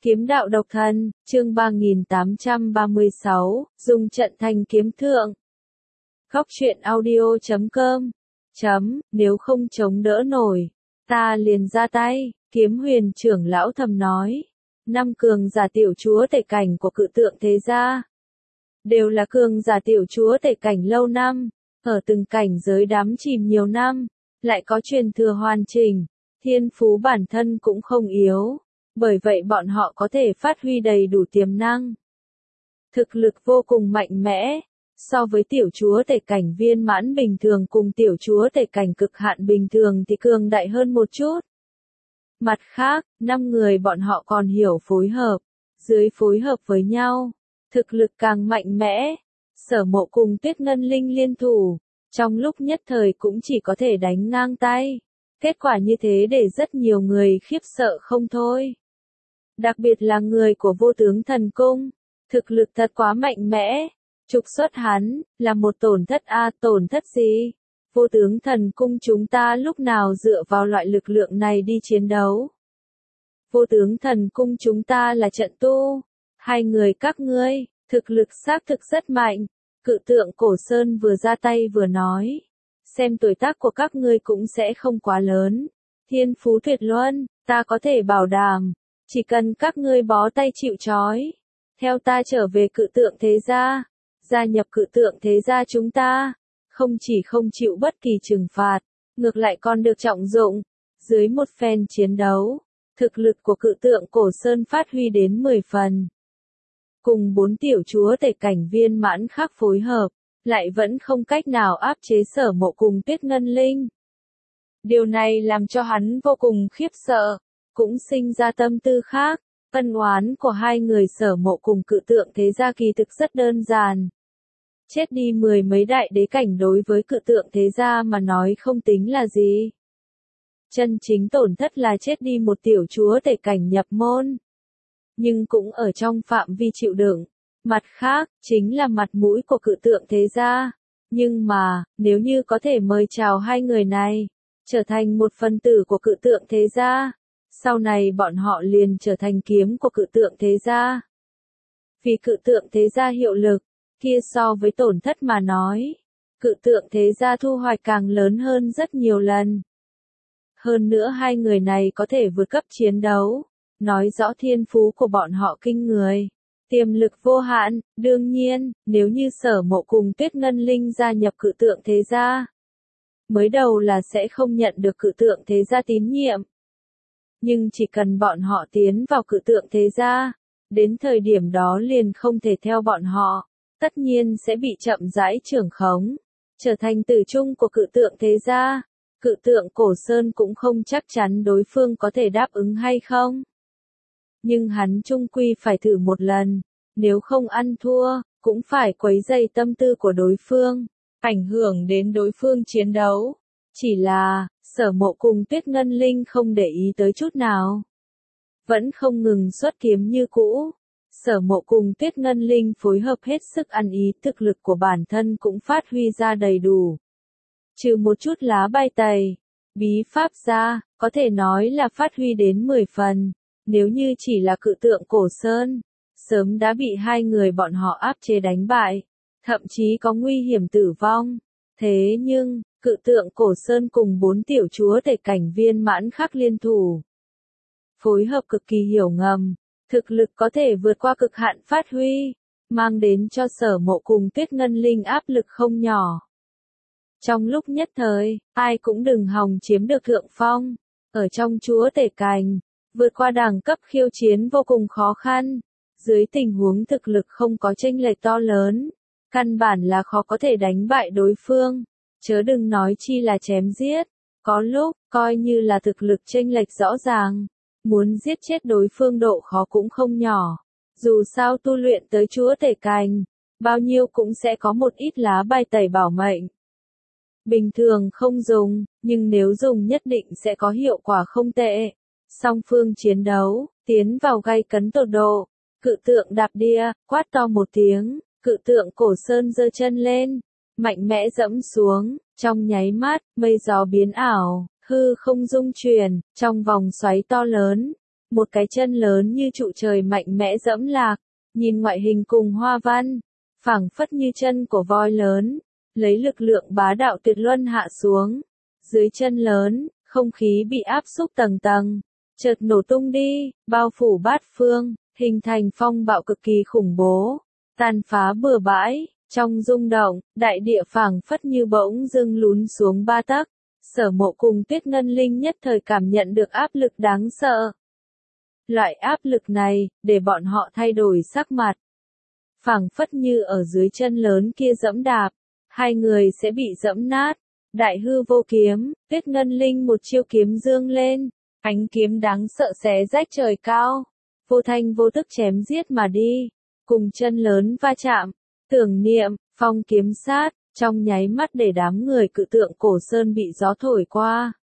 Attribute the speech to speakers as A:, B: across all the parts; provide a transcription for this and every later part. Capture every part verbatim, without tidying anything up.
A: Kiếm đạo độc thân, chương ba nghìn tám trăm ba mươi sáu, dùng trận thành kiếm thượng. Góc truyện audio chấm com chấm, nếu không chống đỡ nổi, ta liền ra tay, Kiếm Huyền trưởng lão thầm nói. Năm cường giả tiểu chúa tể cảnh của cự tượng thế gia. Đều là cường giả tiểu chúa tể cảnh lâu năm, ở từng cảnh giới đắm chìm nhiều năm, lại có truyền thừa hoàn chỉnh, thiên phú bản thân cũng không yếu. Bởi vậy bọn họ có thể phát huy đầy đủ tiềm năng. Thực lực vô cùng mạnh mẽ, so với tiểu chúa tể cảnh viên mãn bình thường cùng tiểu chúa tể cảnh cực hạn bình thường thì cường đại hơn một chút. Mặt khác, năm người bọn họ còn hiểu phối hợp, dưới phối hợp với nhau, thực lực càng mạnh mẽ. Sở Mộ cùng Tuyết Ngân Linh liên thủ, trong lúc nhất thời cũng chỉ có thể đánh ngang tay. Kết quả như thế để rất nhiều người khiếp sợ không thôi. Đặc biệt là người của Vô Tướng Thần Cung, thực lực thật quá mạnh mẽ. Trục xuất hắn, là một tổn thất a à, tổn thất gì? Vô Tướng Thần Cung chúng ta lúc nào dựa vào loại lực lượng này đi chiến đấu? Vô Tướng Thần Cung chúng ta là trận tu. Hai người các ngươi, thực lực xác thực rất mạnh. Cự tượng Cổ Sơn vừa ra tay vừa nói. Xem tuổi tác của các ngươi cũng sẽ không quá lớn. Thiên phú tuyệt luân, ta có thể bảo đảm. Chỉ cần các ngươi bó tay chịu trói, theo ta trở về cự tượng thế gia, gia nhập cự tượng thế gia chúng ta, không chỉ không chịu bất kỳ trừng phạt, ngược lại còn được trọng dụng. Dưới một phen chiến đấu, thực lực của cự tượng Cổ Sơn phát huy đến mười phần. Cùng bốn tiểu chúa tể cảnh viên mãn khác phối hợp, lại vẫn không cách nào áp chế Sở Mộ cùng Tuyết Ngân Linh. Điều này làm cho hắn vô cùng khiếp sợ. Cũng sinh ra tâm tư khác, ân oán của hai người Sở Mộ cùng cự tượng thế gia kỳ thực rất đơn giản. Chết đi mười mấy đại đế cảnh đối với cự tượng thế gia mà nói không tính là gì. Chân chính tổn thất là chết đi một tiểu chúa tể cảnh nhập môn. Nhưng cũng ở trong phạm vi chịu đựng. Mặt khác, chính là mặt mũi của cự tượng thế gia. Nhưng mà, nếu như có thể mời chào hai người này, trở thành một phần tử của cự tượng thế gia, sau này bọn họ liền trở thành kiếm của cự tượng thế gia. Vì cự tượng thế gia hiệu lực, kia so với tổn thất mà nói, cự tượng thế gia thu hoạch càng lớn hơn rất nhiều lần. Hơn nữa hai người này có thể vượt cấp chiến đấu, nói rõ thiên phú của bọn họ kinh người, tiềm lực vô hạn. Đương nhiên, nếu như Sở Mộ cùng Tuyết Ngân Linh gia nhập cự tượng thế gia, mới đầu là sẽ không nhận được cự tượng thế gia tín nhiệm. Nhưng chỉ cần bọn họ tiến vào cự tượng thế gia, đến thời điểm đó liền không thể theo bọn họ, tất nhiên sẽ bị chậm rãi trưởng khống, trở thành tử trung của cự tượng thế gia. Cự tượng Cổ Sơn cũng không chắc chắn đối phương có thể đáp ứng hay không. Nhưng hắn chung quy phải thử một lần, nếu không ăn thua, cũng phải quấy rầy tâm tư của đối phương, ảnh hưởng đến đối phương chiến đấu. Chỉ là, Sở Mộ cùng Tuyết Ngân Linh không để ý tới chút nào. Vẫn không ngừng xuất kiếm như cũ. Sở Mộ cùng Tuyết Ngân Linh phối hợp hết sức ăn ý, thực lực của bản thân cũng phát huy ra đầy đủ. Trừ một chút lá bài tẩy, bí pháp ra, có thể nói là phát huy đến mười phần. Nếu như chỉ là cự tượng Cổ Sơn, sớm đã bị hai người bọn họ áp chế đánh bại, thậm chí có nguy hiểm tử vong. Thế nhưng, cự tượng Cổ Sơn cùng bốn tiểu chúa tể cảnh viên mãn khác liên thủ. Phối hợp cực kỳ hiểu ngầm, thực lực có thể vượt qua cực hạn phát huy, mang đến cho Sở Mộ cùng Tuyết Ngân Linh áp lực không nhỏ. Trong lúc nhất thời, ai cũng đừng hòng chiếm được thượng phong, ở trong chúa tể cảnh, vượt qua đẳng cấp khiêu chiến vô cùng khó khăn, dưới tình huống thực lực không có chênh lệch to lớn, căn bản là khó có thể đánh bại đối phương. Chớ đừng nói chi là chém giết, có lúc, coi như là thực lực chênh lệch rõ ràng, muốn giết chết đối phương độ khó cũng không nhỏ. Dù sao tu luyện tới chúa tể cảnh, bao nhiêu cũng sẽ có một ít lá bài tẩy bảo mệnh. Bình thường không dùng, nhưng nếu dùng nhất định sẽ có hiệu quả không tệ. Song phương chiến đấu, tiến vào gay cấn tột độ, cự tượng đạp đia, quát to một tiếng, cự tượng Cổ Sơn giơ chân lên. Mạnh mẽ dẫm xuống, trong nháy mắt, mây gió biến ảo, hư không rung chuyển, trong vòng xoáy to lớn, Một cái chân lớn như trụ trời mạnh mẽ dẫm lạc, nhìn ngoại hình cùng hoa văn, phảng phất như chân của voi lớn, lấy lực lượng bá đạo tuyệt luân hạ xuống. Dưới chân lớn, không khí bị áp xúc tầng tầng, chợt nổ tung đi, bao phủ bát phương, hình thành phong bạo cực kỳ khủng bố, tàn phá bừa bãi. Trong rung động, đại địa phảng phất như bỗng dưng lún xuống ba tấc. Sở Mộ cùng Tuyết Ngân Linh nhất thời cảm nhận được áp lực đáng sợ. Loại áp lực này, để bọn họ thay đổi sắc mặt. Phảng phất như ở dưới chân lớn kia dẫm đạp, hai người sẽ bị dẫm nát. Đại hư vô kiếm, Tuyết Ngân Linh một chiêu kiếm dương lên, ánh kiếm đáng sợ xé rách trời cao, vô thanh vô tức chém giết mà đi, cùng chân lớn va chạm, tưởng niệm, phong kiếm sát, trong nháy mắt để đám người cự tượng cổ sơn bị gió thổi qua.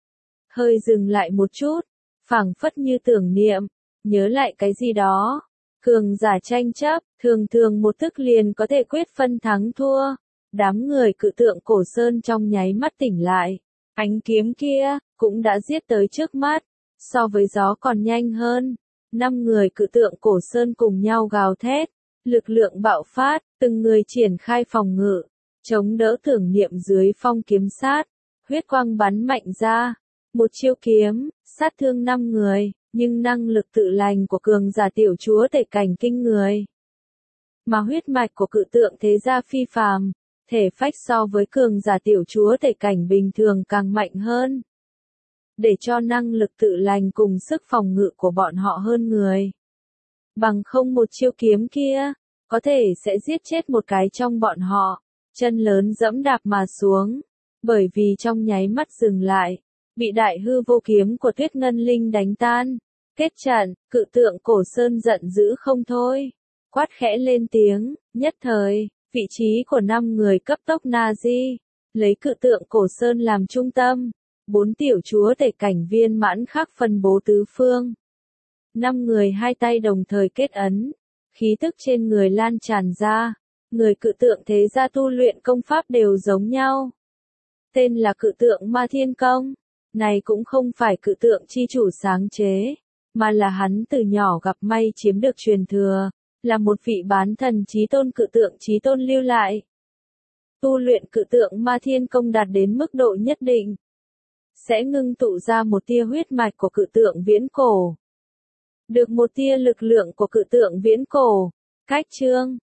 A: Hơi dừng lại một chút, phảng phất như tưởng niệm, nhớ lại cái gì đó. Cường giả tranh chấp, thường thường một thức liền có thể quyết phân thắng thua. Đám người cự tượng cổ sơn trong nháy mắt tỉnh lại. Ánh kiếm kia, cũng đã giết tới trước mắt. So với gió còn nhanh hơn. Năm người cự tượng cổ sơn cùng nhau gào thét. Lực lượng bạo phát, từng người triển khai phòng ngự. Chống đỡ tưởng niệm dưới phong kiếm sát. Huyết quang bắn mạnh ra. Một chiêu kiếm, sát thương năm người. Nhưng năng lực tự lành của cường giả tiểu chúa tể cảnh kinh người. Mà huyết mạch của cự tượng thế gia phi phàm. Thể phách so với cường giả tiểu chúa tể cảnh bình thường càng mạnh hơn. Để cho năng lực tự lành cùng sức phòng ngự của bọn họ hơn người. Bằng không một chiêu kiếm kia, có thể sẽ giết chết một cái trong bọn họ. Chân lớn dẫm đạp mà xuống. Bởi vì trong nháy mắt dừng lại, bị đại hư vô kiếm của Tuyết Ngân Linh đánh tan. Kết trận, cự tượng cổ sơn giận dữ không thôi. Quát khẽ lên tiếng, nhất thời. Vị trí của năm người cấp tốc na di, lấy cự tượng cổ sơn làm trung tâm, bốn tiểu chúa tể cảnh viên mãn khắc phân bố tứ phương. Năm người hai tay đồng thời kết ấn, khí tức trên người lan tràn ra, người cự tượng thế gia tu luyện công pháp đều giống nhau. Tên là cự tượng Ma Thiên Công, này cũng không phải cự tượng chi chủ sáng chế, mà là hắn từ nhỏ gặp may chiếm được truyền thừa. Là một vị bán thần chí tôn cự tượng chí tôn lưu lại. Tu luyện cự tượng Ma Thiên Công đạt đến mức độ nhất định. Sẽ ngưng tụ ra một tia huyết mạch của cự tượng viễn cổ. Được một tia lực lượng của cự tượng viễn cổ. Cách chương.